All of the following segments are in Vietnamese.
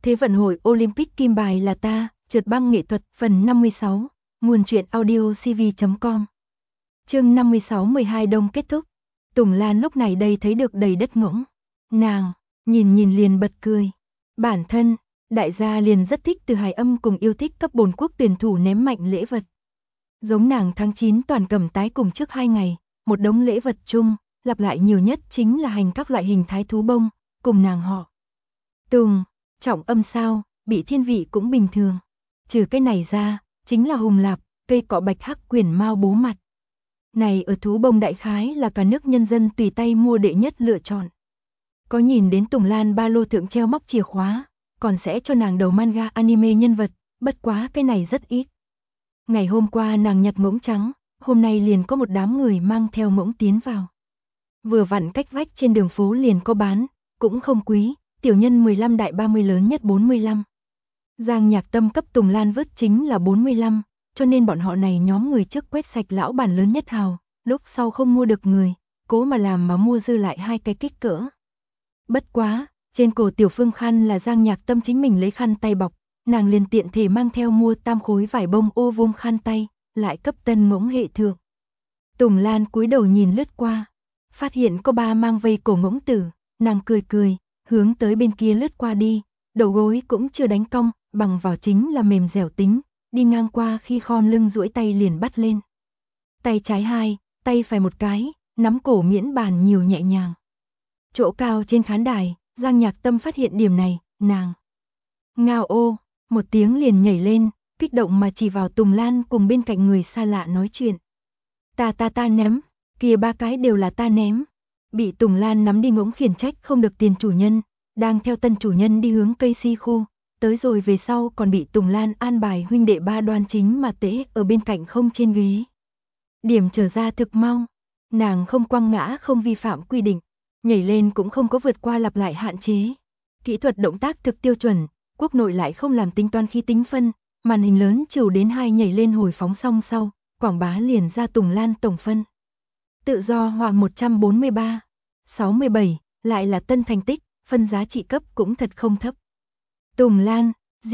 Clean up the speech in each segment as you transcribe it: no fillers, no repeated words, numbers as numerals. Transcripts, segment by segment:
Thế vận hội Olympic kim bài là ta, trượt băng nghệ thuật phần 56, nguồn truyện audio cv.com. Chương 56-12 đông kết thúc. Tùng Lan lúc này đây thấy được đầy đất ngỗng. Nàng, nhìn liền bật cười. Bản thân, đại gia liền rất thích Từ Hải Âm cùng yêu thích cấp bồn quốc tuyển thủ ném mạnh lễ vật. Giống nàng tháng 9 toàn cầm tái cùng trước 2 ngày, một đống lễ vật chung, lặp lại nhiều nhất chính là hành các loại hình thái thú bông, cùng nàng họ. Tùng, trọng âm sao, bị thiên vị cũng bình thường. Trừ cái này ra, chính là hùng lạp, cây cọ bạch hắc quyển mao bố mặt. Này ở thú bông đại khái là cả nước nhân dân tùy tay mua đệ nhất lựa chọn. Có nhìn đến Tùng Lan ba lô thượng treo móc chìa khóa, còn sẽ cho nàng đầu manga anime nhân vật, bất quá cái này rất ít. Ngày hôm qua nàng nhặt ngỗng trắng, hôm nay liền có một đám người mang theo ngỗng tiến vào. Vừa vặn cách vách trên đường phố liền có bán, cũng không quý, tiểu nhân 15 đại 30 lớn nhất 45. Giang Nhạc Tâm cấp Tùng Lan vớt chính là 45, cho nên bọn họ này nhóm người trước quét sạch lão bản lớn nhất hào, lúc sau không mua được người, cố mà làm mà mua dư lại 2 cái kích cỡ. Bất quá, trên cổ tiểu phương khăn là Giang Nhạc Tâm chính mình lấy khăn tay bọc, nàng liền tiện thể mang theo mua tam khối vải bông ô vuông khăn tay, lại cấp tân ngỗng hệ thượng. Tùng Lan cúi đầu nhìn lướt qua, phát hiện có 3 mang vây cổ ngỗng tử, nàng cười, hướng tới bên kia lướt qua đi, đầu gối cũng chưa đánh cong, bằng vào chính là mềm dẻo tính, đi ngang qua khi khom lưng duỗi tay liền bắt lên. Tay trái 2, tay phải 1 cái, nắm cổ miễn bàn nhiều nhẹ nhàng. Chỗ cao trên khán đài, Giang Nhạc Tâm phát hiện điểm này, nàng ngao ô, một tiếng liền nhảy lên, kích động mà chỉ vào Tùng Lan cùng bên cạnh người xa lạ nói chuyện. Ta ném, kia 3 cái đều là ta ném. Bị Tùng Lan nắm đi ngỗng khiển trách không được tiền chủ nhân, đang theo tân chủ nhân đi hướng cây si khu, tới rồi về sau còn bị Tùng Lan an bài huynh đệ 3 đoan chính mà tễ ở bên cạnh không trên ghế. Điểm trở ra thực mau, nàng không quăng ngã không vi phạm quy định, nhảy lên cũng không có vượt qua lặp lại hạn chế. Kỹ thuật động tác thực tiêu chuẩn, quốc nội lại không làm tính toán khi tính phân, màn hình lớn chiều đến 2 nhảy lên hồi phóng xong sau, quảng bá liền ra Tùng Lan tổng phân. Tự do hoàng 143, 67, lại là tân thành tích, phân giá trị cấp cũng thật không thấp. Tùng Lan,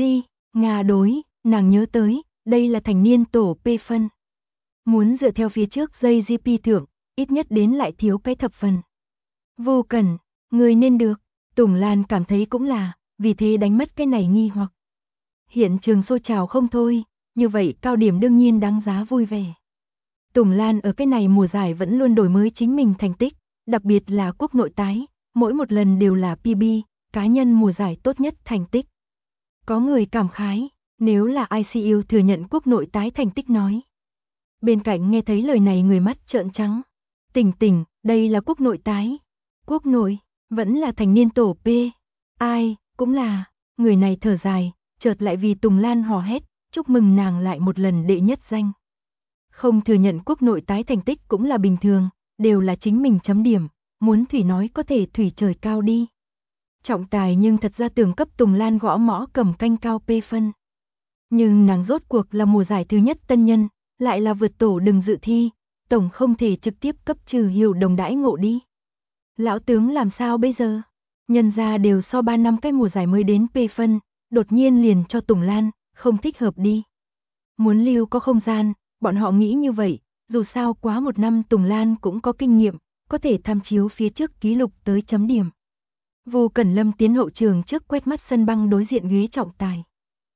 Nga đối, nàng nhớ tới, đây là thành niên tổ P phân. Muốn dựa theo phía trước dây GP thưởng, ít nhất đến lại thiếu cái thập phần. Vô cần, người nên được, Tùng Lan cảm thấy cũng là, vì thế đánh mất cái này nghi hoặc. Hiện trường sôi trào không thôi, như vậy cao điểm đương nhiên đáng giá vui vẻ. Tùng Lan ở cái này mùa giải vẫn luôn đổi mới chính mình thành tích, đặc biệt là quốc nội tái, mỗi một lần đều là PB, cá nhân mùa giải tốt nhất thành tích. Có người cảm khái, nếu là ICU thừa nhận quốc nội tái thành tích nói. Bên cạnh nghe thấy lời này người mắt trợn trắng. Tỉnh, đây là quốc nội tái. Quốc nội, vẫn là thành niên tổ P. Ai, cũng là, người này thở dài, chợt lại vì Tùng Lan hò hét, chúc mừng nàng lại một lần đệ nhất danh. Không thừa nhận quốc nội tái thành tích cũng là bình thường, đều là chính mình chấm điểm, muốn thủy nói có thể thủy trời cao đi. Trọng tài nhưng thật ra tưởng cấp Tùng Lan gõ mõ cầm canh cao P phân. Nhưng nàng rốt cuộc là mùa giải thứ nhất tân nhân, lại là vượt tổ đừng dự thi, tổng không thể trực tiếp cấp trừ hiệu đồng đãi ngộ đi. Lão tướng làm sao bây giờ? Nhân ra đều so 3 năm cái mùa giải mới đến P phân, đột nhiên liền cho Tùng Lan, không thích hợp đi. Muốn lưu có không gian, bọn họ nghĩ như vậy, dù sao quá 1 năm Tùng Lan cũng có kinh nghiệm, có thể tham chiếu phía trước ký lục tới chấm điểm. Vô Cẩn Lâm tiến hậu trường trước quét mắt sân băng đối diện ghế trọng tài.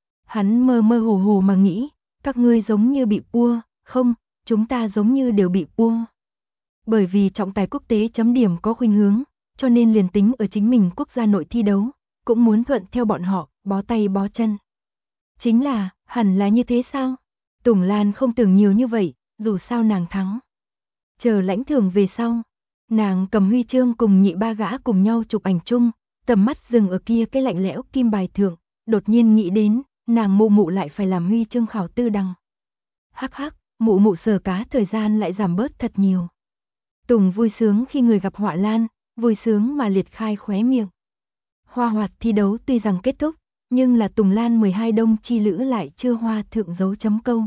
Hắn mơ hồ mà nghĩ, các ngươi giống như bị pua, không, chúng ta giống như đều bị pua. Bởi vì trọng tài quốc tế chấm điểm có khuynh hướng, cho nên liền tính ở chính mình quốc gia nội thi đấu, cũng muốn thuận theo bọn họ, bó tay bó chân. Chính là, hẳn là như thế sao? Tùng Lan không tưởng nhiều như vậy, dù sao nàng thắng. Chờ lãnh thưởng về sau, nàng cầm huy chương cùng nhị ba gã cùng nhau chụp ảnh chung, tầm mắt dừng ở kia cái lạnh lẽo kim bài thượng, đột nhiên nghĩ đến, nàng mụ lại phải làm huy chương khảo tư đằng. Hắc, mụ sờ cá thời gian lại giảm bớt thật nhiều. Tùng vui sướng khi người gặp họa lan, vui sướng mà liệt khai khóe miệng. Hoa hoạt thi đấu tuy rằng kết thúc, nhưng là Tùng Lan 12 đông chi lữ lại chưa hoa thượng dấu chấm câu.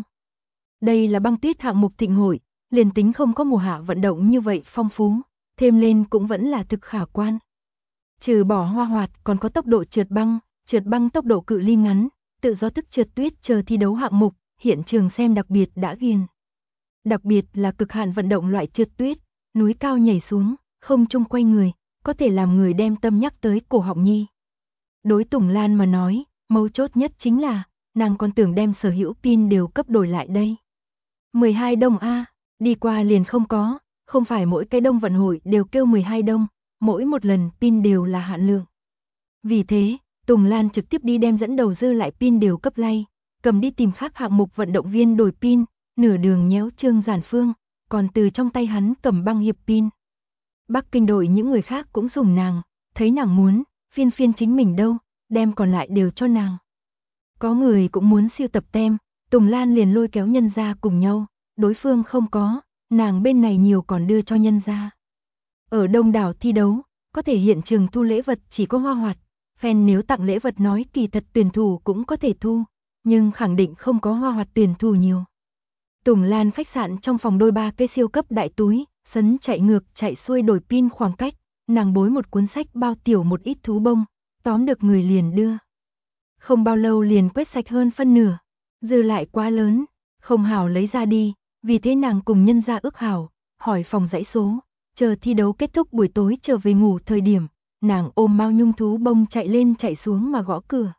Đây là băng tuyết hạng mục thịnh hội, liền tính không có mùa hạ vận động như vậy phong phú, thêm lên cũng vẫn là thực khả quan. Trừ bỏ hoa hoạt còn có tốc độ trượt băng, trượt băng tốc độ cự ly ngắn, tự do thức trượt tuyết chờ thi đấu hạng mục, hiện trường xem đặc biệt đã ghiền. Đặc biệt là cực hạn vận động loại trượt tuyết, núi cao nhảy xuống, không trung quay người, có thể làm người đem tâm nhắc tới cổ họng nhi. Đối Tùng Lan mà nói, mấu chốt nhất chính là, nàng còn tưởng đem sở hữu pin đều cấp đổi lại đây. 12 đồng A, đi qua liền không có, không phải mỗi cái đông vận hội đều kêu 12 đồng, mỗi một lần pin đều là hạn lượng. Vì thế, Tùng Lan trực tiếp đi đem dẫn đầu dư lại pin đều cấp lay, cầm đi tìm khác hạng mục vận động viên đổi pin, nửa đường nhéo Trương Giản Phương, còn từ trong tay hắn cầm băng hiệp pin. Bắc Kinh đội những người khác cũng dùng nàng, thấy nàng muốn, phiên chính mình đâu, đem còn lại đều cho nàng. Có người cũng muốn siêu tập tem, Tùng Lan liền lôi kéo nhân gia cùng nhau, đối phương không có, nàng bên này nhiều còn đưa cho nhân gia. Ở đông đảo thi đấu, có thể hiện trường thu lễ vật chỉ có Hoa Hoạt, fan nếu tặng lễ vật nói kỳ thật tuyển thủ cũng có thể thu, nhưng khẳng định không có Hoa Hoạt tuyển thủ nhiều. Tùng Lan khách sạn trong phòng đôi 3 cái siêu cấp đại túi, sấn chạy ngược chạy xuôi đổi pin khoảng cách, nàng bối một cuốn sách bao tiểu một ít thú bông, tóm được người liền đưa. Không bao lâu liền quét sạch hơn phân nửa, dư lại quá lớn, không hảo lấy ra đi, vì thế nàng cùng nhân gia ước hảo, hỏi phòng dãy số, chờ thi đấu kết thúc buổi tối trở về ngủ thời điểm, nàng ôm Mao Nhung thú bông chạy lên chạy xuống mà gõ cửa.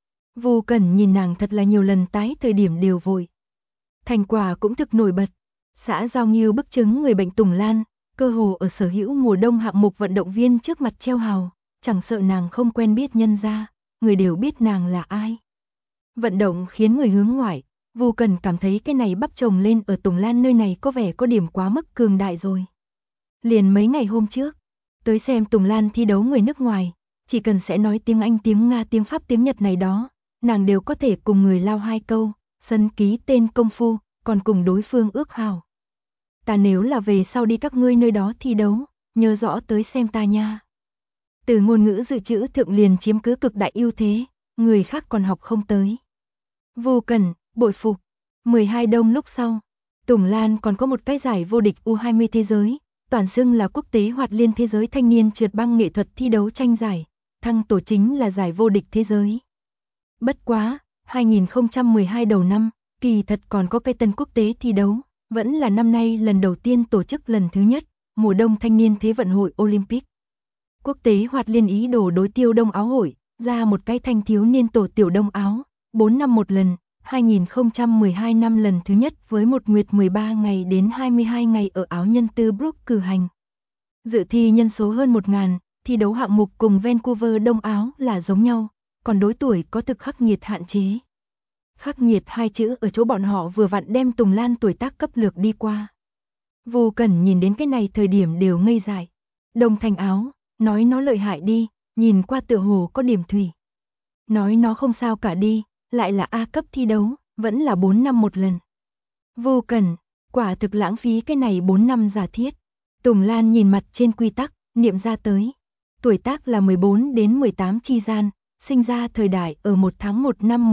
Vô Cẩn nhìn nàng thật là nhiều lần tái thời điểm đều vội. Thành quả cũng thực nổi bật, xã Giao Nghiêu bức chứng người bệnh Tùng Lan, cơ hồ ở sở hữu mùa đông hạng mục vận động viên trước mặt treo hào, chẳng sợ nàng không quen biết nhân gia, người đều biết nàng là ai. Vận động khiến người hướng ngoại, Vô Cần cảm thấy cái này bắp chồng lên ở Tùng Lan nơi này có vẻ có điểm quá mức cường đại rồi. Liền mấy ngày hôm trước, tới xem Tùng Lan thi đấu người nước ngoài, chỉ cần sẽ nói tiếng Anh, tiếng Nga, tiếng Pháp, tiếng Nhật này đó, nàng đều có thể cùng người lao 2 câu, sân ký tên công phu, còn cùng đối phương ước hào. Ta nếu là về sau đi các ngươi nơi đó thi đấu, nhớ rõ tới xem ta nha. Từ ngôn ngữ dự trữ thượng liền chiếm cứ cực đại ưu thế, người khác còn học không tới. Vô Cần, bội phục. 12 đông lúc sau, Tùng Lan còn có một cái giải vô địch U20 thế giới, toàn xưng là quốc tế hoạt liên thế giới thanh niên trượt băng nghệ thuật thi đấu tranh giải, thăng tổ chính là giải vô địch thế giới. Bất quá, 2012 đầu năm, kỳ thật còn có cái tân quốc tế thi đấu, vẫn là năm nay lần đầu tiên tổ chức lần thứ nhất, mùa đông thanh niên thế vận hội Olympic. Quốc tế hoạt liên ý đồ đối tiêu đông áo hội, ra một cái thanh thiếu niên tổ tiểu đông áo, 4 năm một lần, 2012 năm lần thứ nhất với một nguyệt 13 ngày đến 22 ngày ở áo nhân tư Brook cử hành. Dự thi nhân số hơn 1.000, thi đấu hạng mục cùng Vancouver đông áo là giống nhau, còn đối tuổi có thực khắc nghiệt hạn chế. Khắc nghiệt hai chữ ở chỗ bọn họ vừa vặn đem Tùng Lan tuổi tác cấp lược đi qua. Vô Cẩn nhìn đến cái này thời điểm đều ngây dại. Đông thành áo, nói nó lợi hại đi, nhìn qua tựa hồ có điểm thủy. Nói nó không sao cả đi, lại là A cấp thi đấu, vẫn là 4 năm một lần. Vô Cẩn, quả thực lãng phí cái này 4 năm giả thiết. Tùng Lan nhìn mặt trên quy tắc, niệm ra tới. Tuổi tác là 14 đến 18 chi gian, sinh ra thời đại ở 1 tháng 1 năm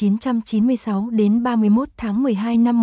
1996 đến 31 tháng 12 năm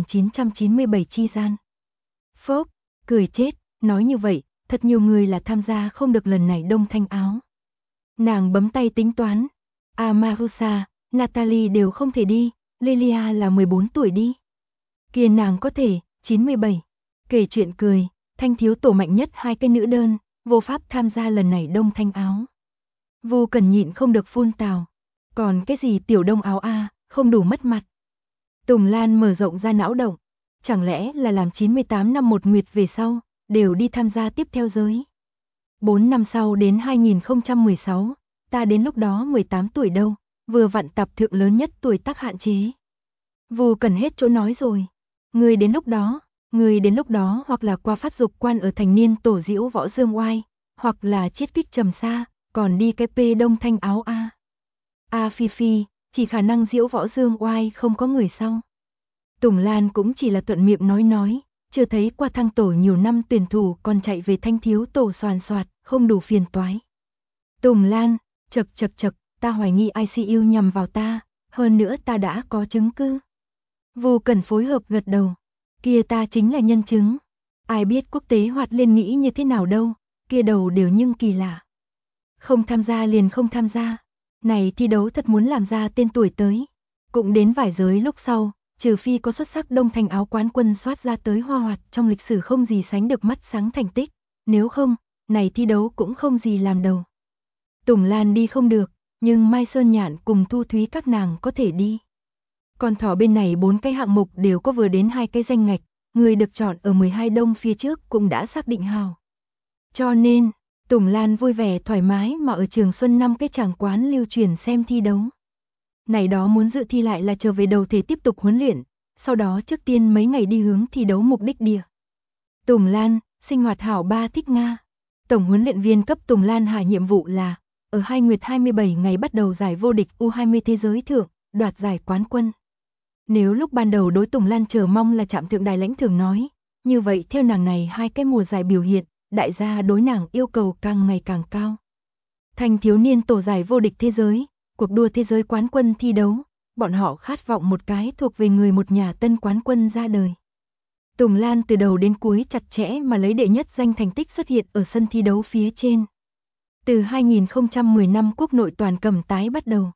1997 chi gian. Phốc, cười chết, nói như vậy, thật nhiều người là tham gia không được lần này đông thanh áo. Nàng bấm tay tính toán, Amarusa, Natalie đều không thể đi, Lilia là 14 tuổi đi. Kia nàng có thể, 97. Kể chuyện cười, thanh thiếu tổ mạnh nhất 2 cái nữ đơn, vô pháp tham gia lần này đông thanh áo. Vô Cần nhịn không được phun tào. Còn cái gì tiểu đông áo a, không đủ mất mặt. Tùng Lan mở rộng ra não động. Chẳng lẽ là làm 98 năm một nguyệt về sau, đều đi tham gia tiếp theo giới. 4 năm sau đến 2016, ta đến lúc đó 18 tuổi đâu, vừa vặn tập thượng lớn nhất tuổi tác hạn chế. Vô Cần hết chỗ nói rồi. Người đến lúc đó hoặc là qua phát dục quan ở thành niên tổ diễu võ dương oai, hoặc là chiết kích trầm xa, còn đi cái P đông thanh áo A. A Phi Phi, chỉ khả năng diễu võ dương oai không có người sau. Tùng Lan cũng chỉ là thuận miệng nói, chưa thấy qua thăng tổ nhiều năm tuyển thủ còn chạy về thanh thiếu tổ soàn soạt, không đủ phiền toái. Tùng Lan, chật, ta hoài nghi ICU nhằm vào ta, hơn nữa ta đã có chứng cứ. Vô Cần phối hợp gật đầu, kia ta chính là nhân chứng. Ai biết quốc tế hoạt liên nghĩ như thế nào đâu, kia đầu đều nhưng kỳ lạ. Không tham gia liền không tham gia. Này thi đấu thật muốn làm ra tên tuổi tới. Cũng đến vài giới lúc sau, trừ phi có xuất sắc Đông Thành áo quán quân soát ra tới hoa hoạt trong lịch sử không gì sánh được mắt sáng thành tích, nếu không, này thi đấu cũng không gì làm đầu. Tùng Lan đi không được, nhưng Mai Sơn Nhạn cùng Thu Thúy các nàng có thể đi. Còn thỏ bên này 4 cái hạng mục đều có vừa đến 2 cái danh ngạch, người được chọn ở 12 đông phía trước cũng đã xác định hào. Cho nên, Tùng Lan vui vẻ thoải mái mà ở Trường Xuân 5 cái tràng quán lưu truyền xem thi đấu. Này đó muốn dự thi lại là trở về đầu thể tiếp tục huấn luyện, sau đó trước tiên mấy ngày đi hướng thi đấu mục đích địa. Tùng Lan, sinh hoạt hảo 3 thích Nga. Tổng huấn luyện viên cấp Tùng Lan hạ nhiệm vụ là, ở 2 nguyệt 27 ngày bắt đầu giải vô địch U20 thế giới thượng, đoạt giải quán quân. Nếu lúc ban đầu đối Tùng Lan chờ mong là chạm thượng đài lãnh thường nói, như vậy theo nàng này 2 cái mùa giải biểu hiện, đại gia đối nàng yêu cầu càng ngày càng cao. Thành thiếu niên tổ giải vô địch thế giới, cuộc đua thế giới quán quân thi đấu, bọn họ khát vọng một cái thuộc về người một nhà tân quán quân ra đời. Tùng Lan từ đầu đến cuối chặt chẽ mà lấy đệ nhất danh thành tích xuất hiện ở sân thi đấu phía trên. Từ 2010 năm quốc nội toàn cầm tái bắt đầu.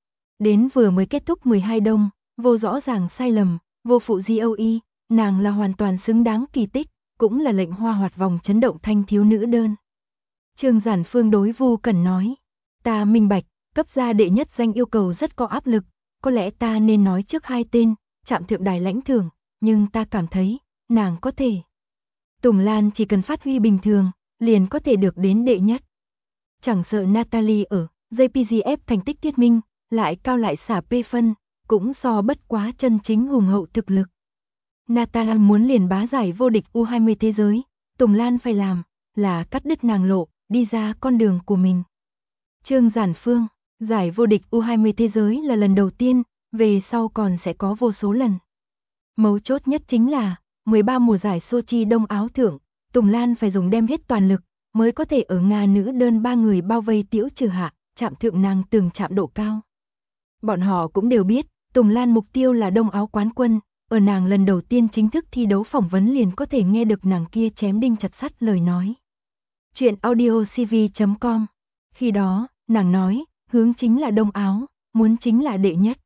Đến vừa mới kết thúc 12 đông, vô rõ ràng sai lầm, vô phụ GOE, nàng là hoàn toàn xứng đáng kỳ tích, cũng là lệnh hoa hoạt vòng chấn động thanh thiếu nữ đơn. Trương Giản Phương đối Vu Cẩn nói, ta minh bạch, cấp ra đệ nhất danh yêu cầu rất có áp lực, có lẽ ta nên nói trước 2 tên, chạm thượng đài lãnh thưởng, nhưng ta cảm thấy, nàng có thể. Tùng Lan chỉ cần phát huy bình thường, liền có thể được đến đệ nhất. Chẳng sợ Natalie ở JPGF thành tích thuyết minh, lại cao lại xả P phân, cũng so bất quá chân chính hùng hậu thực lực. Natalie muốn liền bá giải vô địch U20 thế giới, Tùng Lan phải làm, là cắt đứt nàng lộ, đi ra con đường của mình. Trương Giản Phương, giải vô địch U20 thế giới là lần đầu tiên, về sau còn sẽ có vô số lần. Mấu chốt nhất chính là, 13 mùa giải Sochi Đông Áo thượng, Tùng Lan phải dùng đem hết toàn lực, mới có thể ở Nga nữ đơn 3 người bao vây Tiễu Trừ Hạ, chạm thượng nàng từng chạm độ cao. Bọn họ cũng đều biết, Tùng Lan mục tiêu là Đông Áo quán quân, ở nàng lần đầu tiên chính thức thi đấu phỏng vấn liền có thể nghe được nàng kia chém đinh chặt sắt lời nói. Chuyện audiocv.com. Khi đó, nàng nói, hướng chính là Đông Áo, muốn chính là đệ nhất.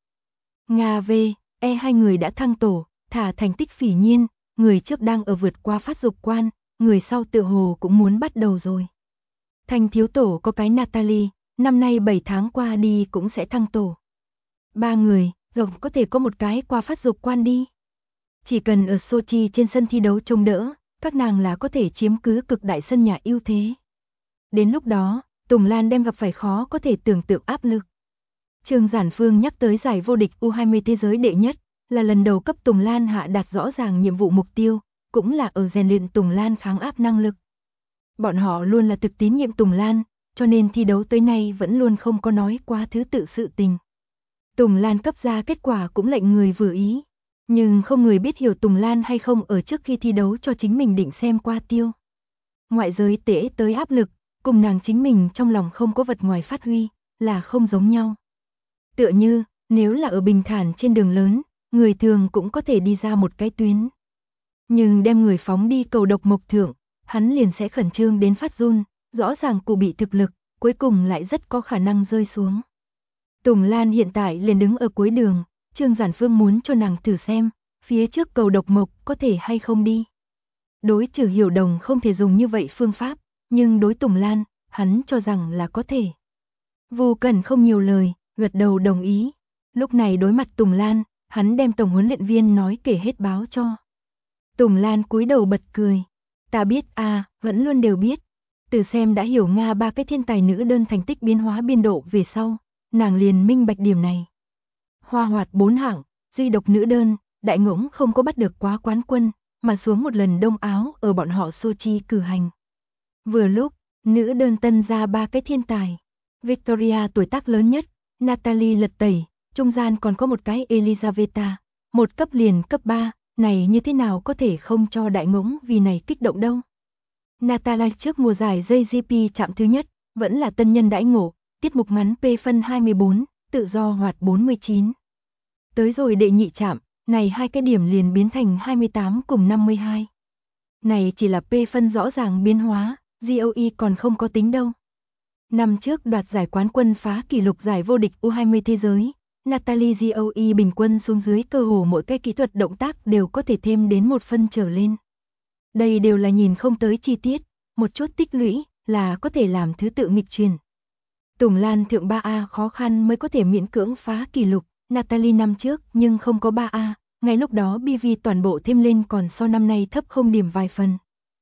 Nga V, E hai người đã thăng tổ, thả thành tích phỉ nhiên, người trước đang ở vượt qua phát dục quan, người sau tựa hồ cũng muốn bắt đầu rồi. Thành thiếu tổ có cái Natalie, năm nay 7 tháng qua đi cũng sẽ thăng tổ. 3 người, rộng có thể có một cái qua phát dục quan đi. Chỉ cần ở Sochi trên sân thi đấu trông đỡ, các nàng là có thể chiếm cứ cực đại sân nhà ưu thế. Đến lúc đó, Tùng Lan đem gặp phải khó có thể tưởng tượng áp lực. Trương Giản Phương nhắc tới giải vô địch U20 thế giới đệ nhất, là lần đầu cấp Tùng Lan hạ đạt rõ ràng nhiệm vụ mục tiêu, cũng là ở rèn luyện Tùng Lan kháng áp năng lực. Bọn họ luôn là thực tín nhiệm Tùng Lan, cho nên thi đấu tới nay vẫn luôn không có nói quá thứ tự sự tình. Tùng Lan cấp ra kết quả cũng lệnh người vừa ý, nhưng không người biết hiểu Tùng Lan hay không ở trước khi thi đấu cho chính mình định xem qua tiêu. Ngoại giới tễ tới áp lực, cùng nàng chính mình trong lòng không có vật ngoài phát huy, là không giống nhau. Tựa như, nếu là ở bình thản trên đường lớn, người thường cũng có thể đi ra một cái tuyến. Nhưng đem người phóng đi cầu độc mộc thượng, hắn liền sẽ khẩn trương đến phát run, rõ ràng cụ bị thực lực, cuối cùng lại rất có khả năng rơi xuống. Tùng Lan hiện tại liền đứng ở cuối đường, Trương Giản Phương muốn cho nàng thử xem, phía trước cầu độc mộc có thể hay không đi. Đối Trừ Hiểu Đồng không thể dùng như vậy phương pháp, nhưng đối Tùng Lan, hắn cho rằng là có thể. Vu Cẩn không nhiều lời, gật đầu đồng ý. Lúc này đối mặt Tùng Lan, hắn đem tổng huấn luyện viên nói kể hết báo cho. Tùng Lan cúi đầu bật cười. Ta biết vẫn luôn đều biết. Từ xem đã hiểu Nga 3 cái thiên tài nữ đơn thành tích biến hóa biên độ về sau, nàng liền minh bạch điểm này. Hoa hoạt 4 hạng, duy độc nữ đơn, đại ngỗng không có bắt được quá quán quân, mà xuống một lần Đông Áo ở bọn họ Sochi cử hành. Vừa lúc, nữ đơn tân ra 3 cái thiên tài. Victoria tuổi tác lớn nhất, Natalie lật tẩy, trung gian còn có một cái Elizaveta, một cấp liền cấp 3, này như thế nào có thể không cho đại ngỗng vì này kích động đâu. Natalie trước mùa giải JGP chạm thứ nhất, vẫn là tân nhân đãi ngộ, tiết mục ngắn P phân 24, tự do hoạt 49. Tới rồi đệ nhị chạm, này 2 cái điểm liền biến thành 28 cùng 52. Này chỉ là P phân rõ ràng biến hóa, GOE còn không có tính đâu. Năm trước đoạt giải quán quân phá kỷ lục giải vô địch U20 thế giới, Natalie Joe bình quân xuống dưới cơ hồ mỗi cái kỹ thuật động tác đều có thể thêm đến 1 phân trở lên. Đây đều là nhìn không tới chi tiết, một chút tích lũy là có thể làm thứ tự nghịch truyền. Tùng Lan thượng 3A khó khăn mới có thể miễn cưỡng phá kỷ lục, Natalie năm trước nhưng không có 3A, ngay lúc đó BV toàn bộ thêm lên còn so năm nay thấp không điểm vài phần.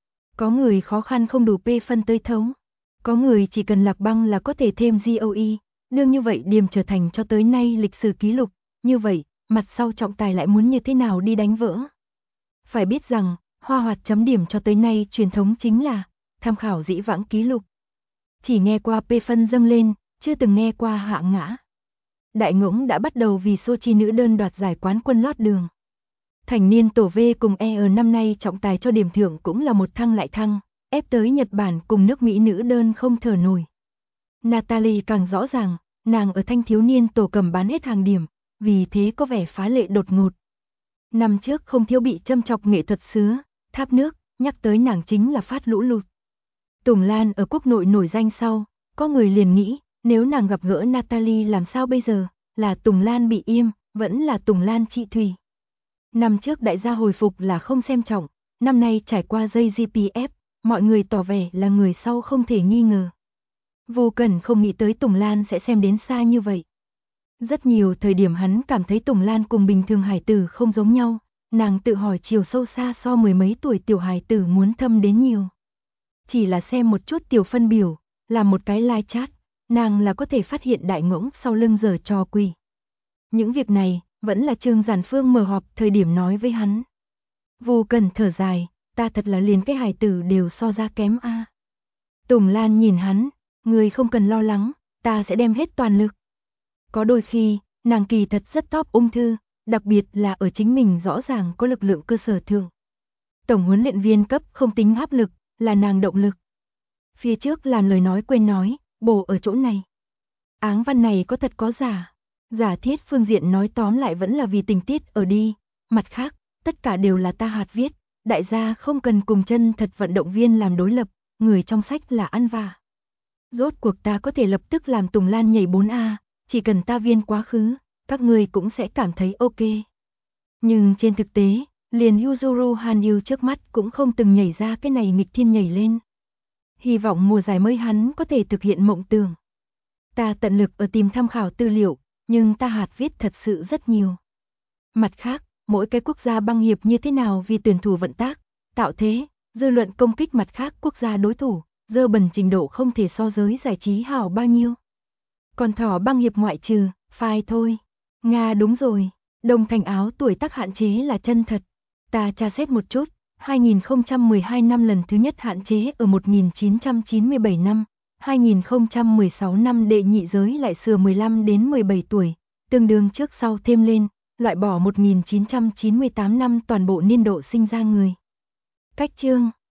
Có người khó khăn không đủ P phân tới thấu, có người chỉ cần lạc băng là có thể thêm GOE, đương như vậy điểm trở thành cho tới nay lịch sử kỷ lục, như vậy, mặt sau trọng tài lại muốn như thế nào đi đánh vỡ. Phải biết rằng, Hoa Hoạt chấm điểm cho tới nay truyền thống chính là tham khảo dĩ vãng kỷ lục. Chỉ nghe qua P phân dâng lên, chưa từng nghe qua hạ ngã. Đại ngỗng đã bắt đầu vì Sochi nữ đơn đoạt giải quán quân lót đường. Thành niên tổ V cùng E năm nay trọng tài cho điểm thưởng cũng là một thăng lại thăng, ép tới Nhật Bản cùng nước Mỹ nữ đơn không thở nổi. Natalie càng rõ ràng, nàng ở thanh thiếu niên tổ cầm bán hết hàng điểm, vì thế có vẻ phá lệ đột ngột. Năm trước không thiếu bị châm chọc nghệ thuật sứa, tháp nước, nhắc tới nàng chính là phát lũ lụt. Tùng Lan ở quốc nội nổi danh sau, có người liền nghĩ, nếu nàng gặp gỡ Natalie làm sao bây giờ, là Tùng Lan bị im, vẫn là Tùng Lan trị thủy. Năm trước đại gia hồi phục là không xem trọng, năm nay trải qua dây GPF, mọi người tỏ vẻ là người sau không thể nghi ngờ. Vô Cẩn không nghĩ tới Tùng Lan sẽ xem đến xa như vậy. Rất nhiều thời điểm hắn cảm thấy Tùng Lan cùng bình thường hài tử không giống nhau, nàng tự hỏi chiều sâu xa so mười mấy tuổi tiểu hài tử muốn thâm đến nhiều. Chỉ là xem một chút tiểu phân biểu, làm một cái live chat, nàng là có thể phát hiện đại ngỗng sau lưng giở trò quỷ. Những việc này, vẫn là Trương Giản Phương mở họp thời điểm nói với hắn. Vô Cần thở dài, ta thật là liền cái hài tử đều so ra kém a. Tùng Lan nhìn hắn, người không cần lo lắng, ta sẽ đem hết toàn lực. Có đôi khi, nàng kỳ thật rất top ung thư, đặc biệt là ở chính mình rõ ràng có lực lượng cơ sở thượng. Tổng huấn luyện viên cấp không tính áp lực, là nàng động lực. Phía trước làm lời nói quên nói, bổ ở chỗ này. Áng văn này có thật có giả. Giả thiết phương diện nói tóm lại vẫn là vì tình tiết ở đi. Mặt khác, tất cả đều là ta hạt viết. Đại gia không cần cùng chân thật vận động viên làm đối lập. Người trong sách là ăn vạ. Rốt cuộc ta có thể lập tức làm Tùng Lan nhảy 4A. Chỉ cần ta viên quá khứ, các người cũng sẽ cảm thấy ok. Nhưng trên thực tế, liền Yuzuru Hanyu trước mắt cũng không từng nhảy ra cái này nghịch thiên nhảy lên. Hy vọng mùa giải mới hắn có thể thực hiện mộng tưởng. Ta tận lực ở tìm tham khảo tư liệu, nhưng ta hạt viết thật sự rất nhiều. Mặt khác, mỗi cái quốc gia băng hiệp như thế nào vì tuyển thủ vận tác, tạo thế, dư luận công kích mặt khác quốc gia đối thủ, dơ bẩn trình độ không thể so giới giải trí hảo bao nhiêu. Còn thỏ băng hiệp ngoại trừ, phai thôi. Nga đúng rồi, đồng thành áo tuổi tác hạn chế là chân thật. Ta tra xét một chút, 2012 năm lần thứ nhất hạn chế ở 1997 năm, 2016 năm đệ nhị giới lại sửa 15 đến 17 tuổi, tương đương trước sau thêm lên, loại bỏ 1998 năm toàn bộ niên độ sinh ra người. Cách chương